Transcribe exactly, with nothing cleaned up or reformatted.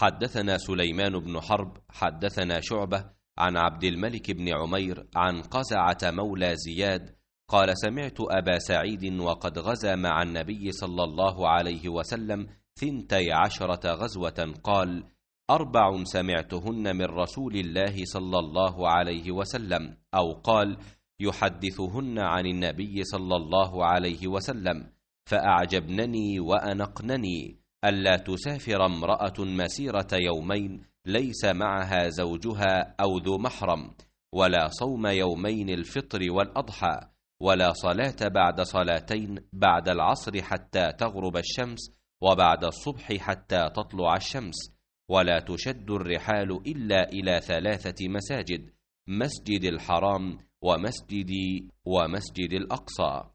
حدثنا سليمان بن حرب حدثنا شعبة عن عبد الملك بن عمير عن قزعة مولى زياد قال سمعت أبا سعيد وقد غزا مع النبي صلى الله عليه وسلم ثنتي عشرة غزوة قال أربع سمعتهن من رسول الله صلى الله عليه وسلم، أو قال يحدثهن عن النبي صلى الله عليه وسلم، فأعجبنني وأنقنني: ألا تسافر امرأة مسيرة يومين ليس معها زوجها أو ذو محرم، ولا صوم يومين الفطر والأضحى، ولا صلاة بعد صلاتين بعد العصر حتى تغرب الشمس، وبعد الصبح حتى تطلع الشمس، ولا تشد الرحال إلا إلى ثلاثة مساجد: مسجد الحرام ومسجدي ومسجد الأقصى.